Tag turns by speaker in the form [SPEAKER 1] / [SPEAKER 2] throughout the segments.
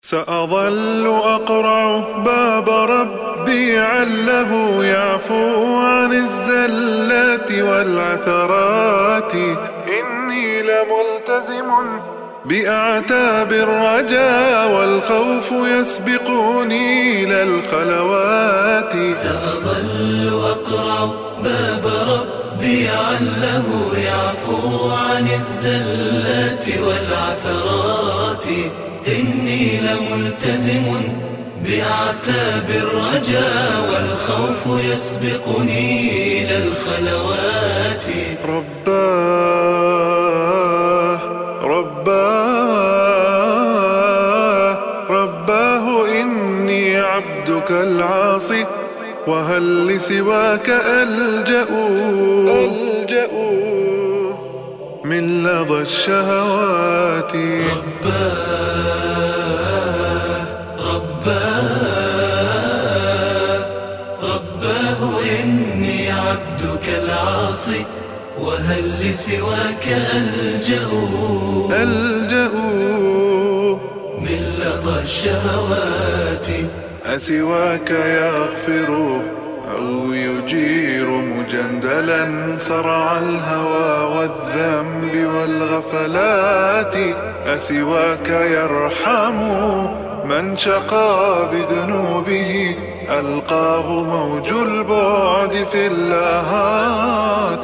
[SPEAKER 1] سأظل أقرع باب ربي عله يعفو عن الزلات والعثرات. إني لملتزم بأعتاب الرجا والخوف يسبقني إلى الخلوات.
[SPEAKER 2] سأظل أقرع باب ربي عله يعفو عن الزلات والعثرات. إني لملتزم بأعتاب الرجا والخوف يسبقني إلى الخلوات.
[SPEAKER 1] رباه إني عبدك العاصي وهل لسواك ألجأ من لظى الشهوات.
[SPEAKER 2] رباه إني عبدك العاصي وهل لسواك ألجأ من لظى الشهوات.
[SPEAKER 1] أسواك يغفر أو يجير مجندلا صرع الهوى والذنب والغفلات. أسواك يرحم من شقى بذنوبه ألقاه موج البعد في اللاهات.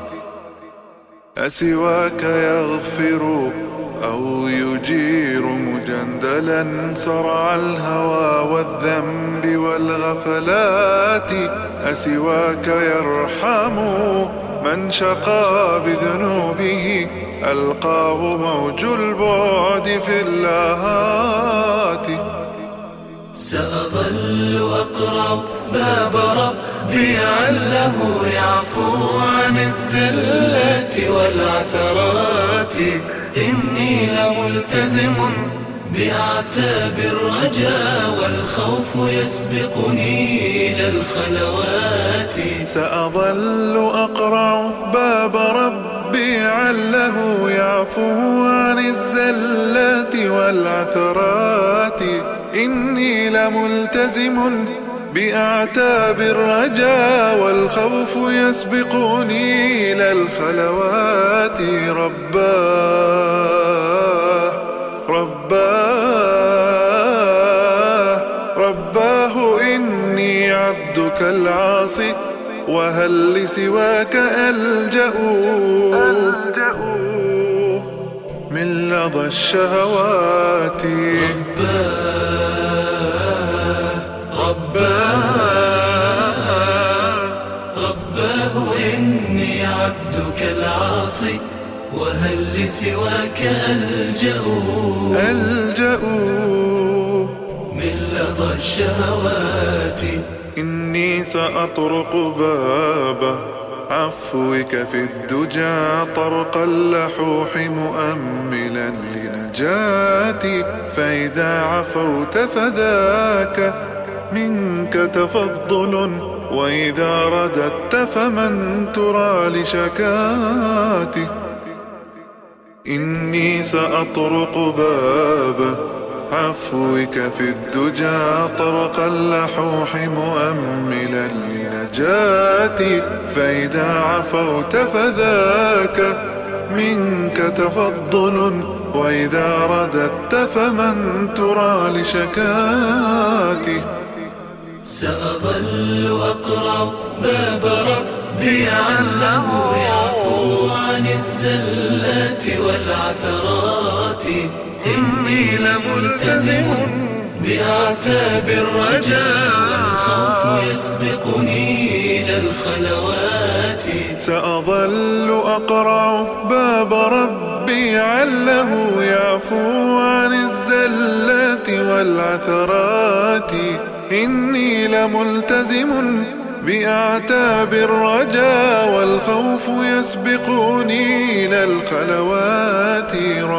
[SPEAKER 1] أسواك يغفر أو يجير مجندلا صرع الهوى والذنب والغفلات. أسواك يرحم من شقى بذنوبه ألقاه موج البعد في اللاهات.
[SPEAKER 2] سأظل أقرع باب ربي عله يعفو عن الزلات والعثرات. إني لملتزم بأعتاب الرجا والخوف يسبقني إلى الخلوات.
[SPEAKER 1] سأظل أقرع باب ربي عله يعفو عن الزلات والعثرات. إني لملتزم بأعتاب الرجا والخوف يسبقني إلى الخلوات. رباه إني عبدك العاصي وهل لسواك ألجأ من لظى الشهوات.
[SPEAKER 2] رباه إني عبدك العاصي وهل لسواك ألجأ من لظى الشهوات.
[SPEAKER 1] إني سأطرق باب عفوك في الدجى طرق اللحوح مؤملا لنجاتي. فإذا عفوت فذاك منك تفضل وإذا رددت فمن ترى لشكاتي. إني سأطرق باب عفوك في الدجى طرق اللحوح مؤملا لنجاتي. فإذا عفوت فذاك منك تفضل وإذا رددت فمن ترى لشكاتي.
[SPEAKER 2] سأظل أقرع باب ربي عله يعفو عن الزلات والعثرات. إني لملتزم بأعتاب الرجا والخوف يسبقني إلى الخلوات.
[SPEAKER 1] سأظل أقرع باب ربي عله يعفو عن الزلات والعثرات. إني لملتزم بأعتاب الرجا والخوف يسبقني إلى الخلوات.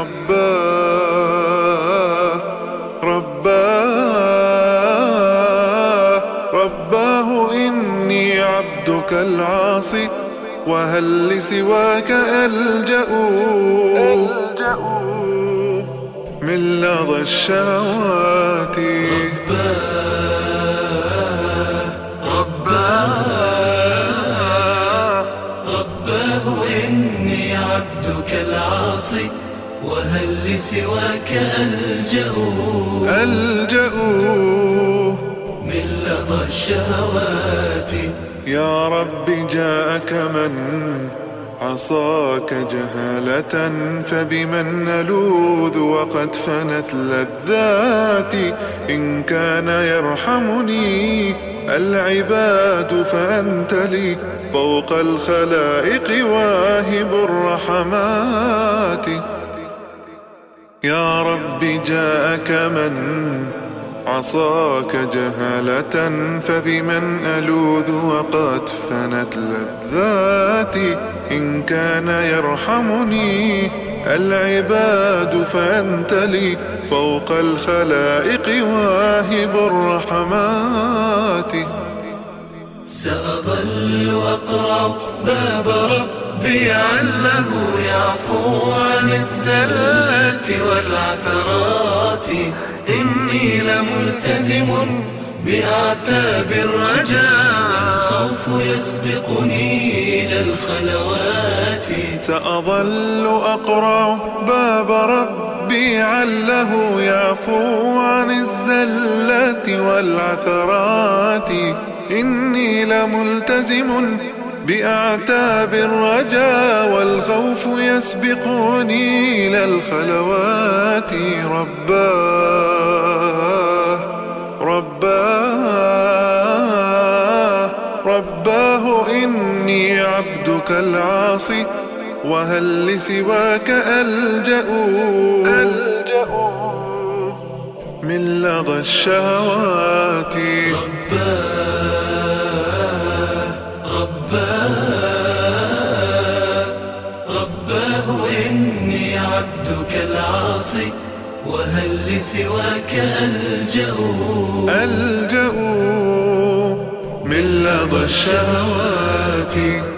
[SPEAKER 1] رباه إني عبدك العاصي وهل لسواك ألجأ من لظى الشهوات.
[SPEAKER 2] رباه إني عبدك العاصي، وهل لسواك ألجأ من لظى الشهوات.
[SPEAKER 1] يا رب جاءك من عصاك جهالة، فبمن نلوذ وقد فنت لذاتي. إن كان يرحمني العباد فأنت لي فوق الخلائق واهب الرحمات. يا رب جاءك من عصاك جهالة، فبمن ألوذ وقد فنت لذاتي. إن كان يرحمني العباد فأنت لي فوق الخلائق واهب الرحمات.
[SPEAKER 2] سأظل أقرع باب ربي عله يعفو عن الزلات والعثرات. إني لملتزم بأعتاب الرجاء، الخوف يسبقني إلى الخلوات.
[SPEAKER 1] سأظل أقرع باب ربي عله يعفو عن الزلات والعثرات. إني لملتزم بأعتاب الرجاء، والخوف يسبقني إلى الخلوات. رباه إني عبدك العاصي، وهل لسواك ألجأ من لظى الشهوات.
[SPEAKER 2] رباه إني عبدك العاصي، وهل لسواك ألجأ
[SPEAKER 1] من لظى الشهوات.